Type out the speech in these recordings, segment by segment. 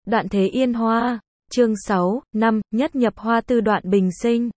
Đoạn Thế Yên Hoa, chương 6, 5, nhất nhập hoa tư đoạn bình sinh.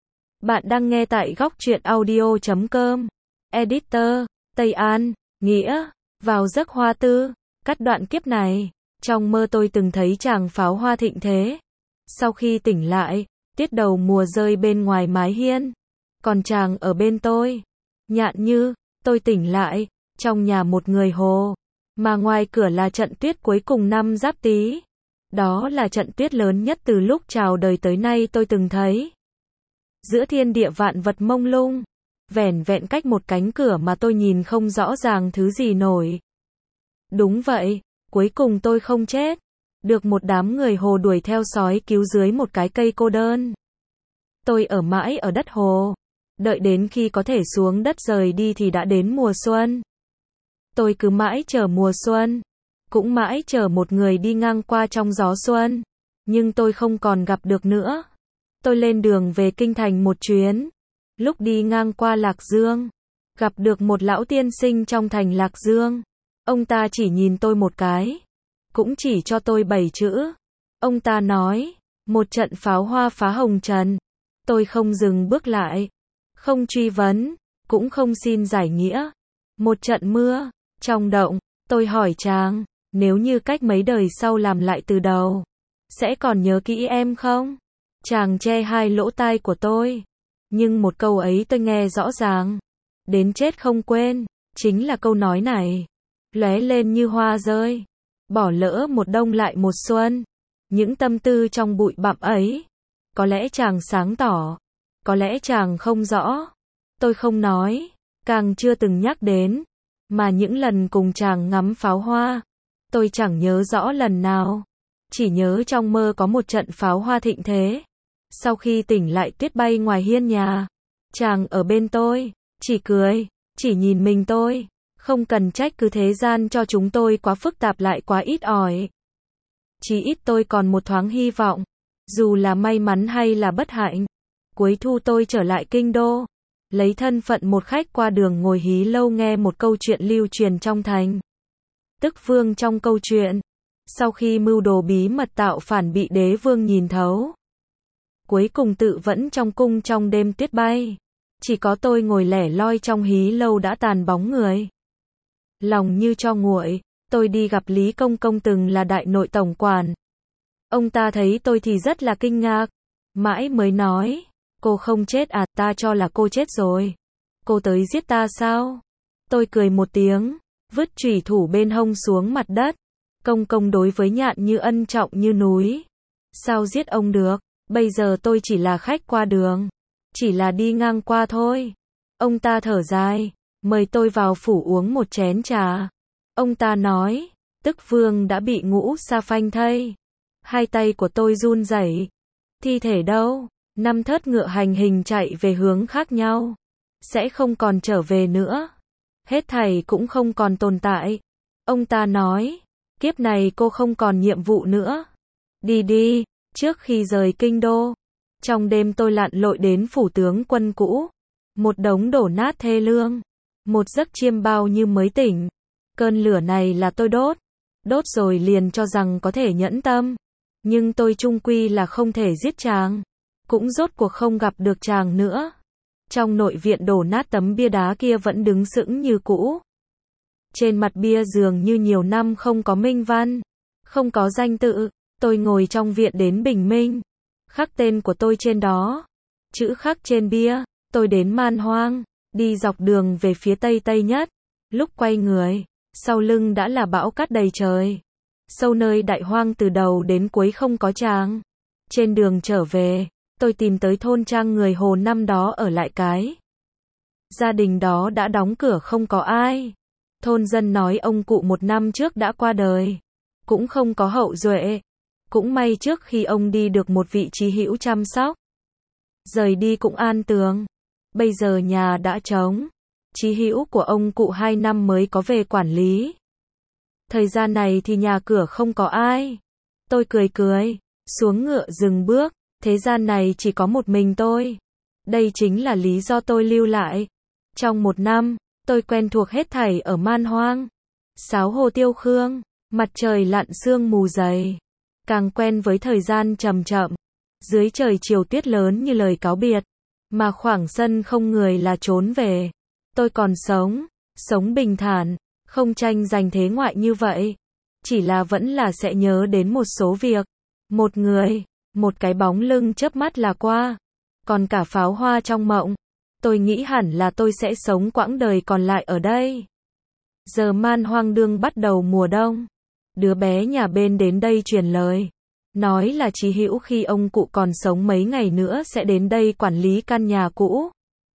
Bạn đang nghe tại góc truyện audio.com. Editor, Tây An, Nghĩa, vào giấc hoa tư, cắt đoạn kiếp này. Trong mơ tôi từng thấy tràng pháo hoa thịnh thế. Sau khi tỉnh lại, tiết đầu mùa rơi bên ngoài mái hiên. Còn chàng ở bên tôi. Nhạn Như, tôi tỉnh lại, trong nhà một người hồ. Mà ngoài cửa là trận tuyết cuối cùng năm Giáp Tý. Đó là trận tuyết lớn nhất từ lúc chào đời tới nay tôi từng thấy. Giữa thiên địa vạn vật mông lung, vẻn vẹn cách một cánh cửa mà tôi nhìn không rõ ràng thứ gì nổi. Đúng vậy, cuối cùng tôi không chết. Được một đám người hồ đuổi theo sói cứu dưới một cái cây cô đơn. Tôi ở mãi ở đất hồ. Đợi đến khi có thể xuống đất rời đi thì đã đến mùa xuân. Tôi cứ mãi chờ mùa xuân. Cũng mãi chờ một người đi ngang qua trong gió xuân. Nhưng tôi không còn gặp được nữa. Tôi lên đường về kinh thành một chuyến. Lúc đi ngang qua Lạc Dương, gặp được một lão tiên sinh trong thành Lạc Dương. Ông ta chỉ nhìn tôi một cái. Cũng chỉ cho tôi 7 chữ. Ông ta nói, một trận pháo hoa phá hồng trần. Tôi không dừng bước lại. Không truy vấn, cũng không xin giải nghĩa. Một trận mưa, trong động, tôi hỏi chàng, nếu như cách mấy đời sau làm lại từ đầu, sẽ còn nhớ kỹ em không? Chàng che hai lỗ tai của tôi. Nhưng một câu ấy tôi nghe rõ ràng. Đến chết không quên, chính là câu nói này. Lóe lên như hoa rơi. Bỏ lỡ một đông lại một xuân. Những tâm tư trong bụi bặm ấy. Có lẽ chàng sáng tỏ. Có lẽ chàng không rõ. Tôi không nói. Càng chưa từng nhắc đến. Mà những lần cùng chàng ngắm pháo hoa, tôi chẳng nhớ rõ lần nào. Chỉ nhớ trong mơ có một trận pháo hoa thịnh thế. Sau khi tỉnh lại tuyết bay ngoài hiên nhà. Chàng ở bên tôi, chỉ cười, chỉ nhìn mình tôi. Không cần trách cứ thế gian cho chúng tôi quá phức tạp lại quá ít ỏi. Chỉ ít tôi còn một thoáng hy vọng. Dù là may mắn hay là bất hạnh. Cuối thu tôi trở lại kinh đô. Lấy thân phận một khách qua đường ngồi hí lâu nghe một câu chuyện lưu truyền trong thành. Tức vương trong câu chuyện. Sau khi mưu đồ bí mật tạo phản bị đế vương nhìn thấu. Cuối cùng tự vẫn trong cung trong đêm tuyết bay. Chỉ có tôi ngồi lẻ loi trong hí lâu đã tàn bóng người. Lòng như cho nguội, tôi đi gặp Lý Công Công từng là đại nội tổng quản. Ông ta thấy tôi thì rất là kinh ngạc. Mãi mới nói, cô không chết à, ta cho là cô chết rồi. Cô tới giết ta sao? Tôi cười một tiếng, vứt chủy thủ bên hông xuống mặt đất. Công công đối với Nhạn Như ân trọng như núi. Sao giết ông được? Bây giờ tôi chỉ là khách qua đường. Chỉ là đi ngang qua thôi. Ông ta thở dài, mời tôi vào phủ uống một chén trà. Ông ta nói, tức vương đã bị ngũ sa phanh thây. Hai tay của tôi run rẩy. Thi thể đâu? 5 thớt ngựa hành hình chạy về hướng khác nhau. Sẽ không còn trở về nữa. Hết thảy cũng không còn tồn tại. Ông ta nói, kiếp này cô không còn nhiệm vụ nữa. Đi đi, trước khi rời kinh đô. Trong đêm tôi lặn lội đến phủ tướng quân cũ. Một đống đổ nát thê lương. Một giấc chiêm bao như mới tỉnh. Cơn lửa này là tôi đốt. Đốt rồi liền cho rằng có thể nhẫn tâm. Nhưng tôi chung quy là không thể giết chàng. Cũng rốt cuộc không gặp được chàng nữa. Trong nội viện đổ nát tấm bia đá kia vẫn đứng sững như cũ. Trên mặt bia dường như nhiều năm không có minh văn. Không có danh tự. Tôi ngồi trong viện đến bình minh. Khắc tên của tôi trên đó. Chữ khắc trên bia. Tôi đến Man Hoang. Đi dọc đường về phía tây tây nhất. Lúc quay người, sau lưng đã là bão cát đầy trời. Sâu nơi đại hoang từ đầu đến cuối không có chàng. Trên đường trở về, tôi tìm tới thôn trang người Hồ năm đó ở lại cái. Gia đình đó đã đóng cửa không có ai. Thôn dân nói ông cụ 1 năm trước đã qua đời. Cũng không có hậu duệ. Cũng may trước khi ông đi được một vị trí hữu chăm sóc. Rời đi cũng an tường. Bây giờ nhà đã trống. Chí hữu của ông cụ 2 năm mới có về quản lý. Thời gian này thì nhà cửa không có ai. Tôi cười cười, xuống ngựa dừng bước. Thế gian này chỉ có một mình tôi. Đây chính là lý do tôi lưu lại. Trong 1 năm, tôi quen thuộc hết thảy ở Man Hoang. Sáo hồ tiêu khương, mặt trời lặn sương mù dày. càng quen với thời gian chậm chậm. Dưới trời chiều tuyết lớn như lời cáo biệt, mà khoảng sân không người là trốn về. Tôi còn sống bình thản, không tranh giành thế ngoại như vậy. Chỉ là vẫn là sẽ nhớ đến một số việc. Một người, một cái bóng lưng chớp mắt là qua. Còn cả pháo hoa trong mộng. Tôi nghĩ hẳn là tôi sẽ sống quãng đời còn lại ở đây. Giờ man hoang đương bắt đầu mùa đông. Đứa bé nhà bên đến đây truyền lời. Nói là Chí Hữu khi ông cụ còn sống mấy ngày nữa sẽ đến đây quản lý căn nhà cũ.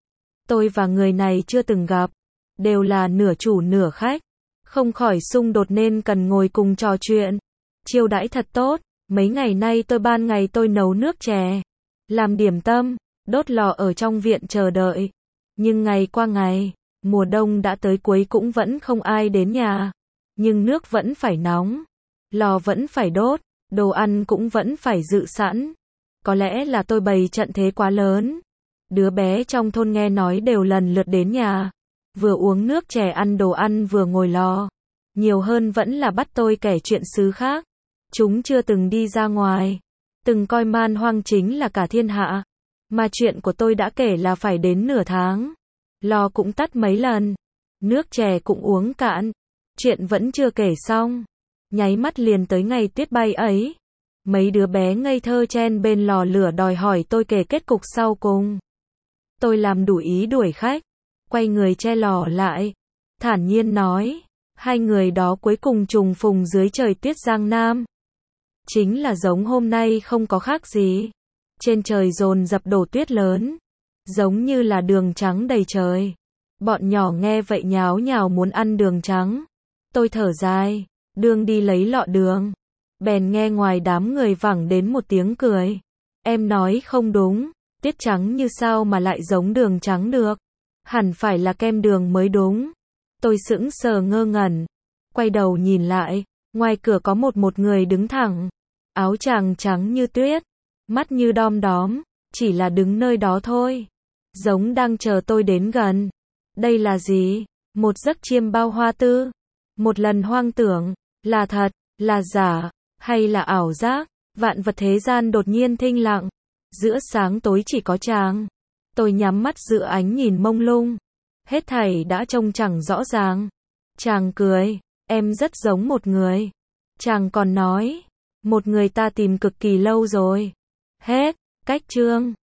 Tôi và người này chưa từng gặp. Đều là nửa chủ nửa khách. Không khỏi xung đột nên cần ngồi cùng trò chuyện. Chiêu đãi thật tốt. Mấy ngày nay ban ngày tôi nấu nước chè. Làm điểm tâm. Đốt lò ở trong viện chờ đợi. Nhưng ngày qua ngày, mùa đông đã tới cuối cũng vẫn không ai đến nhà. Nhưng nước vẫn phải nóng. Lò vẫn phải đốt. Đồ ăn cũng vẫn phải dự sẵn. Có lẽ là tôi bày trận thế quá lớn. Đứa bé trong thôn nghe nói đều lần lượt đến nhà. Vừa uống nước chè ăn đồ ăn vừa ngồi lò. Nhiều hơn vẫn là bắt tôi kể chuyện xứ khác. Chúng chưa từng đi ra ngoài. Từng coi man hoang chính là cả thiên hạ. Mà chuyện của tôi đã kể là phải đến nửa tháng. Lò cũng tắt mấy lần. Nước chè cũng uống cạn. Chuyện vẫn chưa kể xong. Nháy mắt liền tới ngày tuyết bay ấy. Mấy đứa bé ngây thơ chen bên lò lửa đòi hỏi tôi kể kết cục sau cùng. Tôi làm đủ ý đuổi khách. Quay người che lò lại. Thản nhiên nói. Hai người đó cuối cùng trùng phùng dưới trời tuyết Giang Nam. Chính là giống hôm nay không có khác gì. Trên trời dồn dập đổ tuyết lớn. Giống như là đường trắng đầy trời. Bọn nhỏ nghe vậy nháo nhào muốn ăn đường trắng. Tôi thở dài. Đương đi lấy lọ đường. Bèn nghe ngoài đám người vẳng đến một tiếng cười. Em nói không đúng. Tuyết trắng như sao mà lại giống đường trắng được. Hẳn phải là kem đường mới đúng. Tôi sững sờ ngơ ngẩn. Quay đầu nhìn lại. Ngoài cửa có một người đứng thẳng. Áo choàng trắng như tuyết. Mắt như đom đóm. Chỉ là đứng nơi đó thôi. Giống đang chờ tôi đến gần. Đây là gì? Một giấc chiêm bao hoa tư. Một lần hoang tưởng. Là thật, là giả, hay là ảo giác? Vạn vật thế gian đột nhiên thinh lặng. Giữa sáng tối chỉ có chàng. Tôi nhắm mắt giữa ánh nhìn mông lung. Hết thảy đã trông chẳng rõ ràng. Chàng cười. Em rất giống một người. Chàng còn nói. Một người ta tìm cực kỳ lâu rồi. Hết. Cách chương.